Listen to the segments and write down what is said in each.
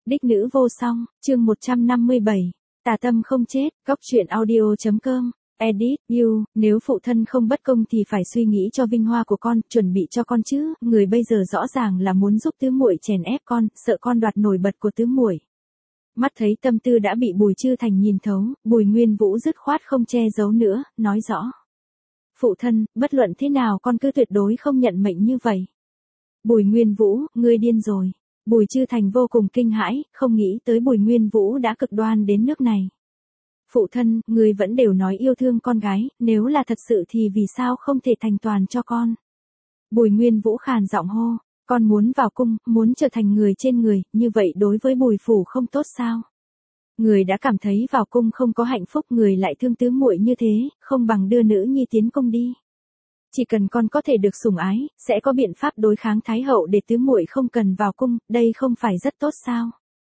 Đích nữ vô song, chương 157. Tà tâm không chết, góc truyện audio.com. Edit, you, nếu phụ thân không bất công thì phải suy nghĩ cho vinh hoa của con, chuẩn bị cho con chứ, người bây giờ rõ ràng là muốn giúp tứ muội chèn ép con, sợ con đoạt nổi bật của tứ muội. Mắt thấy tâm tư đã bị Bùi Chư Thành nhìn thấu, Bùi Nguyên Vũ dứt khoát không che giấu nữa, nói rõ. Phụ thân, bất luận thế nào con cứ tuyệt đối không nhận mệnh như vậy. Bùi Nguyên Vũ, ngươi điên rồi. Bùi Chư Thành vô cùng kinh hãi, không nghĩ tới Bùi Nguyên Vũ đã cực đoan đến nước này. Phụ thân, người vẫn đều nói yêu thương con gái, nếu là thật sự thì vì sao không thể thành toàn cho con? Bùi Nguyên Vũ khàn giọng hô, con muốn vào cung, muốn trở thành người trên người, như vậy đối với Bùi phủ không tốt sao? Người đã cảm thấy vào cung không có hạnh phúc, người lại thương tứ muội như thế, không bằng đưa nữ nhi tiến cung đi. Chỉ cần con có thể được sủng ái, sẽ có biện pháp đối kháng Thái hậu để tứ muội không cần vào cung, đây không phải rất tốt sao?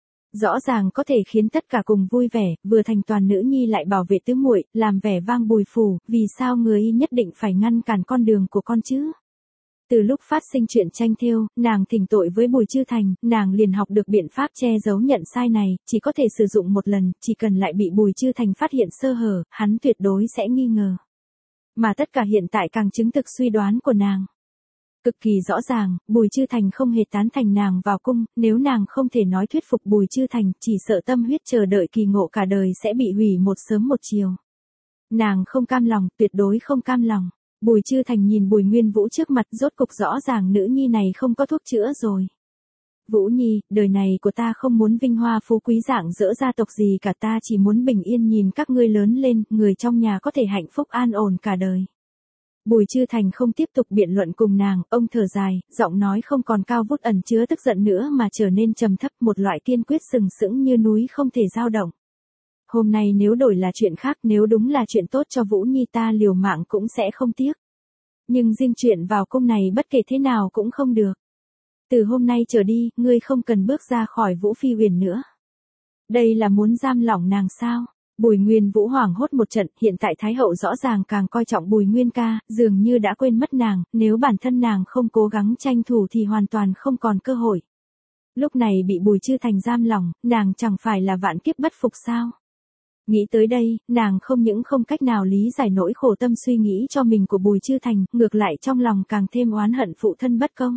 Rõ ràng có thể khiến tất cả cùng vui vẻ, vừa thành toàn nữ nhi lại bảo vệ tứ muội, làm vẻ vang Bùi phủ, vì sao người nhất định phải ngăn cản con đường của con chứ? Từ lúc phát sinh chuyện tranh thêu, nàng thỉnh tội với Bùi Chư Thành, nàng liền học được biện pháp che giấu nhận sai này, chỉ có thể sử dụng một lần, chỉ cần lại bị Bùi Chư Thành phát hiện sơ hở, hắn tuyệt đối sẽ nghi ngờ. Mà tất cả hiện tại càng chứng thực suy đoán của nàng. Cực kỳ rõ ràng, Bùi Chư Thành không hề tán thành nàng vào cung, nếu nàng không thể nói thuyết phục Bùi Chư Thành, chỉ sợ tâm huyết chờ đợi kỳ ngộ cả đời sẽ bị hủy một sớm một chiều. Nàng không cam lòng, tuyệt đối không cam lòng. Bùi Chư Thành nhìn Bùi Nguyên Vũ trước mặt, rốt cục rõ ràng nữ nhi này không có thuốc chữa rồi. Vũ Nhi, đời này của ta không muốn vinh hoa phú quý dạng dỡ gia tộc gì cả, ta chỉ muốn bình yên nhìn các ngươi lớn lên, người trong nhà có thể hạnh phúc an ổn cả đời. Bùi Chư Thành không tiếp tục biện luận cùng nàng, ông thở dài, giọng nói không còn cao vút ẩn chứa tức giận nữa mà trở nên trầm thấp, một loại kiên quyết sừng sững như núi không thể dao động. Hôm nay nếu đổi là chuyện khác, nếu đúng là chuyện tốt cho Vũ Nhi ta liều mạng cũng sẽ không tiếc. Nhưng riêng chuyện vào cung này bất kể thế nào cũng không được. Từ hôm nay trở đi, ngươi không cần bước ra khỏi Vũ Phi Huyền nữa. Đây là muốn giam lỏng nàng sao? Bùi Nguyên Vũ hoảng hốt một trận, hiện tại Thái hậu rõ ràng càng coi trọng Bùi Nguyên ca, dường như đã quên mất nàng, nếu bản thân nàng không cố gắng tranh thủ thì hoàn toàn không còn cơ hội. Lúc này bị Bùi Chư Thành giam lỏng, nàng chẳng phải là vạn kiếp bất phục sao? Nghĩ tới đây, nàng không những không cách nào lý giải nỗi khổ tâm suy nghĩ cho mình của Bùi Chư Thành, ngược lại trong lòng càng thêm oán hận phụ thân bất công.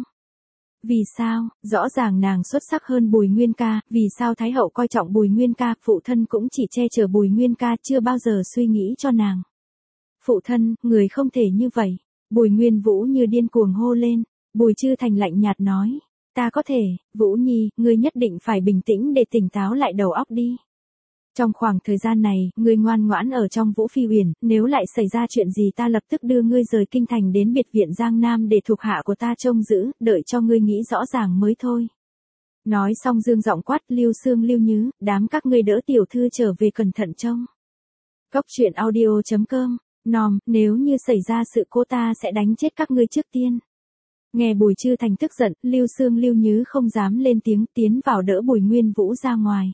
Vì sao, rõ ràng nàng xuất sắc hơn Bùi Nguyên ca, vì sao Thái hậu coi trọng Bùi Nguyên ca, phụ thân cũng chỉ che chở Bùi Nguyên ca, chưa bao giờ suy nghĩ cho nàng. Phụ thân, người không thể như vậy. Bùi Nguyên Vũ như điên cuồng hô lên. Bùi Chư Thành lạnh nhạt nói, ta có thể, Vũ Nhi, ngươi nhất định phải bình tĩnh để tỉnh táo lại đầu óc đi. Trong khoảng thời gian này, ngươi ngoan ngoãn ở trong Vũ Phi Huyền, nếu lại xảy ra chuyện gì ta lập tức đưa ngươi rời kinh thành đến biệt viện Giang Nam để thuộc hạ của ta trông giữ, đợi cho ngươi nghĩ rõ ràng mới thôi. Nói xong dương giọng quát, Lưu Xương Lưu Nhứ, đám các ngươi đỡ tiểu thư trở về cẩn thận trông. Góc truyện audio.com, Nom, nếu như xảy ra sự cố ta sẽ đánh chết các ngươi trước tiên. Nghe Bùi Chư Thành tức giận, Lưu Xương Lưu Nhứ không dám lên tiếng, tiến vào đỡ Bùi Nguyên Vũ ra ngoài.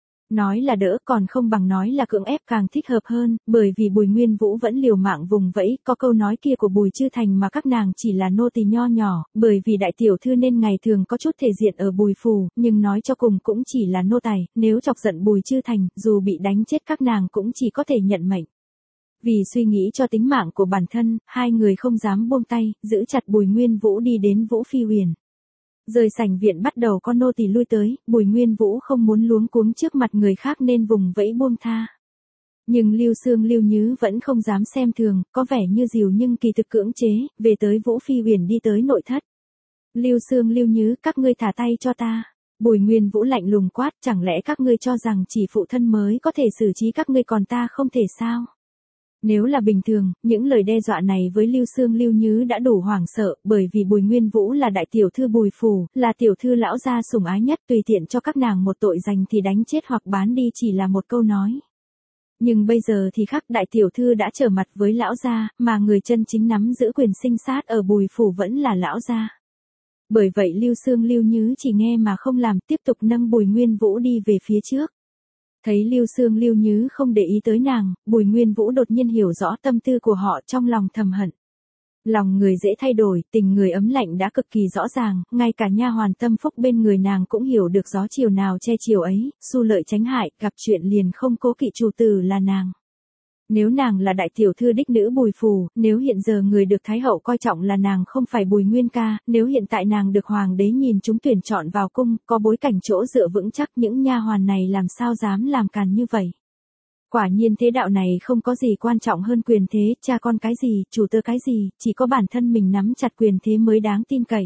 Nói là đỡ còn không bằng nói là cưỡng ép càng thích hợp hơn, bởi vì Bùi Nguyên Vũ vẫn liều mạng vùng vẫy, có câu nói kia của Bùi Chư Thành mà các nàng chỉ là nô tỳ nho nhỏ, bởi vì đại tiểu thư nên ngày thường có chút thể diện ở Bùi phủ, nhưng nói cho cùng cũng chỉ là nô tài, nếu chọc giận Bùi Chư Thành, dù bị đánh chết các nàng cũng chỉ có thể nhận mệnh. Vì suy nghĩ cho tính mạng của bản thân, hai người không dám buông tay, giữ chặt Bùi Nguyên Vũ đi đến Vũ Phi Huyền. Rời sảnh viện bắt đầu có nô tỳ lui tới, Bùi Nguyên Vũ không muốn luống cuống trước mặt người khác nên vùng vẫy buông tha. Nhưng Lưu Xương Lưu Nhứ vẫn không dám xem thường, có vẻ như dìu nhưng kỳ thực cưỡng chế, về tới Vũ Phi Huyền đi tới nội thất. Lưu Xương Lưu Nhứ, các ngươi thả tay cho ta. Bùi Nguyên Vũ lạnh lùng quát, chẳng lẽ các ngươi cho rằng chỉ phụ thân mới có thể xử trí các ngươi còn ta không thể sao? Nếu là bình thường, những lời đe dọa này với Lưu Xương Lưu Nhứ đã đủ hoảng sợ, bởi vì Bùi Nguyên Vũ là đại tiểu thư Bùi phủ, là tiểu thư lão gia sủng ái nhất, tùy tiện cho các nàng một tội danh thì đánh chết hoặc bán đi chỉ là một câu nói. Nhưng bây giờ thì khác, đại tiểu thư đã trở mặt với lão gia, mà người chân chính nắm giữ quyền sinh sát ở Bùi phủ vẫn là lão gia. Bởi vậy Lưu Xương Lưu Nhứ chỉ nghe mà không làm, tiếp tục nâng Bùi Nguyên Vũ đi về phía trước. Thấy Lưu Xương Lưu Nhứ không để ý tới nàng, Bùi Nguyên Vũ đột nhiên hiểu rõ tâm tư của họ, trong lòng thầm hận. Lòng người dễ thay đổi, tình người ấm lạnh đã cực kỳ rõ ràng, ngay cả nha hoàn tâm phúc bên người nàng cũng hiểu được gió chiều nào che chiều ấy, xu lợi tránh hại, gặp chuyện liền không cố kỵ chủ tử là nàng. Nếu nàng là đại tiểu thư đích nữ Bùi Phù, nếu hiện giờ người được Thái hậu coi trọng là nàng không phải Bùi Nguyên Ca, nếu hiện tại nàng được hoàng đế nhìn chúng tuyển chọn vào cung, có bối cảnh chỗ dựa vững chắc, những nha hoàn này làm sao dám làm càn như vậy. Quả nhiên thế đạo này không có gì quan trọng hơn quyền thế, cha con cái gì, chủ tớ cái gì, chỉ có bản thân mình nắm chặt quyền thế mới đáng tin cậy.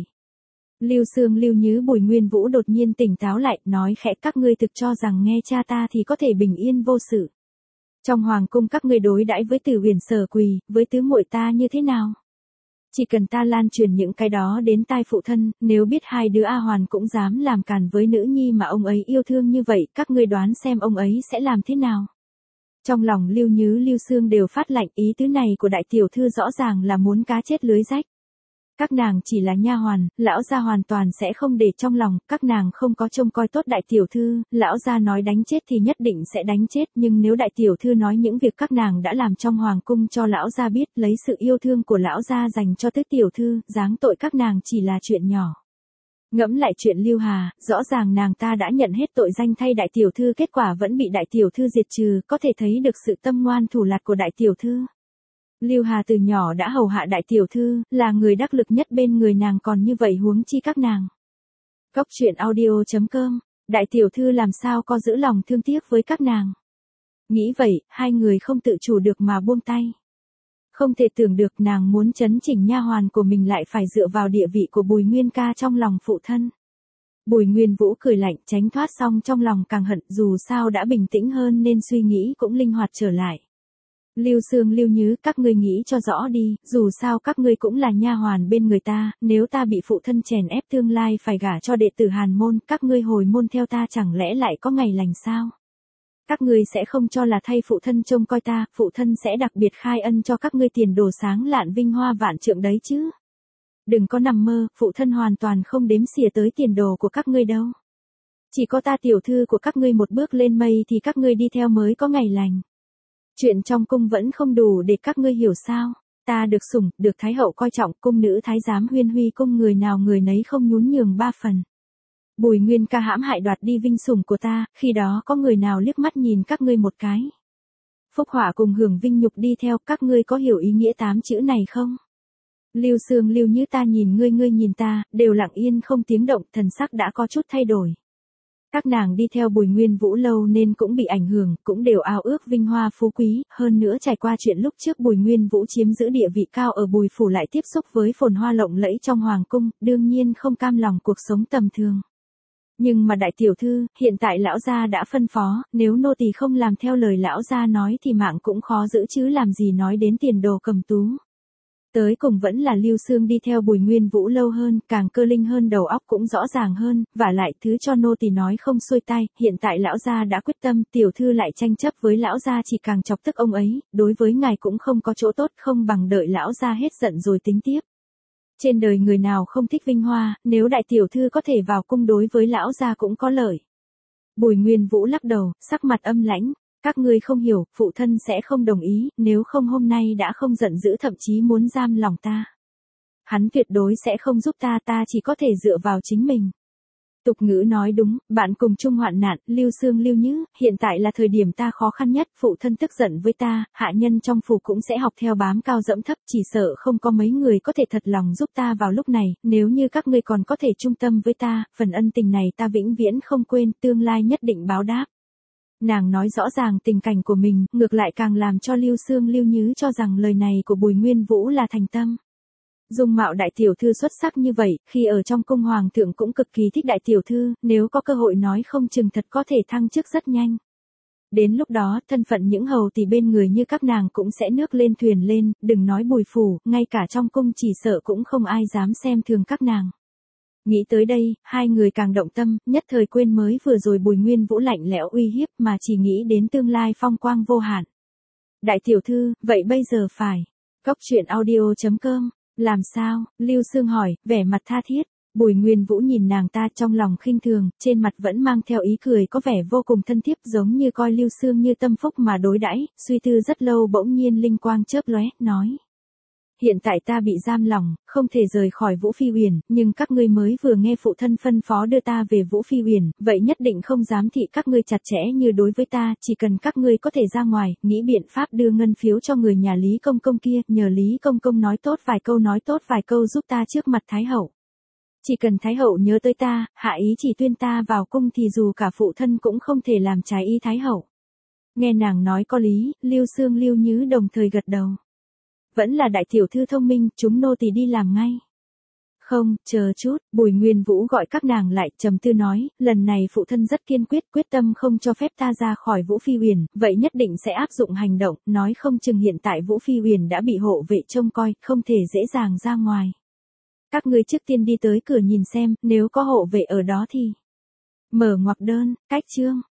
Lưu Xương Lưu Nhứ Bùi Nguyên Vũ đột nhiên tỉnh táo lại, nói khẽ, các ngươi thực cho rằng nghe cha ta thì có thể bình yên vô sự. Trong hoàng cung các ngươi đối đãi với Tử Huyền Sở Quỳ, với tứ muội ta như thế nào? Chỉ cần ta lan truyền những cái đó đến tai phụ thân, nếu biết hai đứa A Hoàn cũng dám làm càn với nữ nhi mà ông ấy yêu thương như vậy, các ngươi đoán xem ông ấy sẽ làm thế nào? Trong lòng Lưu Nhứ Lưu Xương đều phát lạnh, ý tứ này của đại tiểu thư rõ ràng là muốn cá chết lưới rách. Các nàng chỉ là nha hoàn, lão gia hoàn toàn sẽ không để trong lòng, các nàng không có trông coi tốt đại tiểu thư, lão gia nói đánh chết thì nhất định sẽ đánh chết, nhưng nếu đại tiểu thư nói những việc các nàng đã làm trong hoàng cung cho lão gia biết, lấy sự yêu thương của lão gia dành cho tứ tiểu thư, giáng tội các nàng chỉ là chuyện nhỏ. Ngẫm lại chuyện Lưu Hà, rõ ràng nàng ta đã nhận hết tội danh thay đại tiểu thư, kết quả vẫn bị đại tiểu thư diệt trừ, có thể thấy được sự tâm ngoan thủ lạt của đại tiểu thư. Lưu Hà từ nhỏ đã hầu hạ đại tiểu thư, là người đắc lực nhất bên người nàng, còn như vậy huống chi các nàng. Góc truyện audio.com, đại tiểu thư làm sao có giữ lòng thương tiếc với các nàng. Nghĩ vậy, hai người không tự chủ được mà buông tay. Không thể tưởng được nàng muốn chấn chỉnh nha hoàn của mình lại phải dựa vào địa vị của Bùi Nguyên Ca trong lòng phụ thân. Bùi Nguyên Vũ cười lạnh, tránh thoát xong trong lòng càng hận, dù sao đã bình tĩnh hơn nên suy nghĩ cũng linh hoạt trở lại. Lưu Xương Lưu Nhứ, các ngươi nghĩ cho rõ đi, dù sao các ngươi cũng là nha hoàn bên người ta, nếu ta bị phụ thân chèn ép tương lai phải gả cho đệ tử Hàn môn, các ngươi hồi môn theo ta chẳng lẽ lại có ngày lành sao? Các ngươi sẽ không cho là thay phụ thân trông coi ta, phụ thân sẽ đặc biệt khai ân cho các ngươi tiền đồ sáng lạn vinh hoa vạn trượng đấy chứ. Đừng có nằm mơ, phụ thân hoàn toàn không đếm xỉa tới tiền đồ của các ngươi đâu. Chỉ có ta tiểu thư của các ngươi một bước lên mây thì các ngươi đi theo mới có ngày lành. Chuyện trong cung vẫn không đủ để các ngươi hiểu sao? Ta được sủng, được Thái hậu coi trọng, cung nữ thái giám Huyên Huy cung người nào người nấy không nhún nhường ba phần. Bùi Nguyên Ca hãm hại đoạt đi vinh sủng của ta, khi đó có người nào liếc mắt nhìn các ngươi một cái? Phúc họa cùng hưởng vinh nhục đi theo, các ngươi có hiểu ý nghĩa 8 chữ này không? Lưu Xương Lưu Nhứ, ta nhìn ngươi, ngươi nhìn ta, đều lặng yên không tiếng động, thần sắc đã có chút thay đổi. Các nàng đi theo Bùi Nguyên Vũ lâu nên cũng bị ảnh hưởng, cũng đều ao ước vinh hoa phú quý, hơn nữa trải qua chuyện lúc trước Bùi Nguyên Vũ chiếm giữ địa vị cao ở Bùi phủ lại tiếp xúc với phồn hoa lộng lẫy trong hoàng cung, đương nhiên không cam lòng cuộc sống tầm thường. Nhưng mà đại tiểu thư, hiện tại lão gia đã phân phó, nếu nô tỳ không làm theo lời lão gia nói thì mạng cũng khó giữ chứ làm gì nói đến tiền đồ cầm tú. Tới cùng vẫn là Lưu Xương đi theo Bùi Nguyên Vũ lâu hơn, càng cơ linh hơn, đầu óc cũng rõ ràng hơn, và lại thứ cho nô tỳ nói không xuôi tai, hiện tại lão gia đã quyết tâm, tiểu thư lại tranh chấp với lão gia chỉ càng chọc tức ông ấy, đối với ngài cũng không có chỗ tốt, không bằng đợi lão gia hết giận rồi tính tiếp. Trên đời người nào không thích vinh hoa, nếu đại tiểu thư có thể vào cung đối với lão gia cũng có lợi. Bùi Nguyên Vũ lắc đầu, sắc mặt âm lãnh. Các ngươi không hiểu, phụ thân sẽ không đồng ý, nếu không hôm nay đã không giận dữ, thậm chí muốn giam lòng ta. Hắn tuyệt đối sẽ không giúp ta, ta chỉ có thể dựa vào chính mình. Tục ngữ nói đúng, bạn cùng chung hoạn nạn, Lưu Xương Lưu Nhứ, hiện tại là thời điểm ta khó khăn nhất, phụ thân tức giận với ta, hạ nhân trong phủ cũng sẽ học theo bám cao dẫm thấp, chỉ sợ không có mấy người có thể thật lòng giúp ta vào lúc này, nếu như các ngươi còn có thể trung tâm với ta, phần ân tình này ta vĩnh viễn không quên, tương lai nhất định báo đáp. Nàng nói rõ ràng tình cảnh của mình, ngược lại càng làm cho Lưu Xương Lưu Nhứ cho rằng lời này của Bùi Nguyên Vũ là thành tâm. Dung mạo đại tiểu thư xuất sắc như vậy, khi ở trong cung hoàng thượng cũng cực kỳ thích đại tiểu thư, nếu có cơ hội nói không chừng thật có thể thăng chức rất nhanh. Đến lúc đó, thân phận những hầu thì bên người như các nàng cũng sẽ nước lên thuyền lên, đừng nói Bùi phủ, ngay cả trong cung chỉ sợ cũng không ai dám xem thường các nàng. Nghĩ tới đây, hai người càng động tâm, nhất thời quên mới vừa rồi Bùi Nguyên Vũ lạnh lẽo uy hiếp mà chỉ nghĩ đến tương lai phong quang vô hạn. Đại tiểu thư, vậy bây giờ phải. Góc truyện audio.com, làm sao? Lưu Xương hỏi, vẻ mặt tha thiết. Bùi Nguyên Vũ nhìn nàng ta trong lòng khinh thường, trên mặt vẫn mang theo ý cười có vẻ vô cùng thân thiết, giống như coi Lưu Xương như tâm phúc mà đối đãi, suy tư rất lâu bỗng nhiên linh quang chớp lóe, nói. Hiện tại ta bị giam lỏng, không thể rời khỏi Vũ Phi Uyển, nhưng các ngươi mới vừa nghe phụ thân phân phó đưa ta về Vũ Phi Uyển, vậy nhất định không dám thị các ngươi chặt chẽ như đối với ta, chỉ cần các ngươi có thể ra ngoài, nghĩ biện pháp đưa ngân phiếu cho người nhà Lý Công Công kia, nhờ Lý Công Công nói tốt vài câu giúp ta trước mặt Thái Hậu. Chỉ cần Thái Hậu nhớ tới ta, hạ ý chỉ tuyên ta vào cung thì dù cả phụ thân cũng không thể làm trái ý Thái Hậu. Nghe nàng nói có lý, Lưu Xương Lưu Nhứ đồng thời gật đầu. Vẫn là đại tiểu thư thông minh, chúng nô tỳ đi làm ngay. Không, chờ chút, Bùi Nguyên Vũ gọi các nàng lại, trầm tư nói, lần này phụ thân rất kiên quyết, quyết tâm không cho phép ta ra khỏi Vũ Phi Uyển, vậy nhất định sẽ áp dụng hành động, nói không chừng hiện tại Vũ Phi Uyển đã bị hộ vệ trông coi, không thể dễ dàng ra ngoài. Các ngươi trước tiên đi tới cửa nhìn xem, nếu có hộ vệ ở đó thì mở ngoặc đơn, cách chương.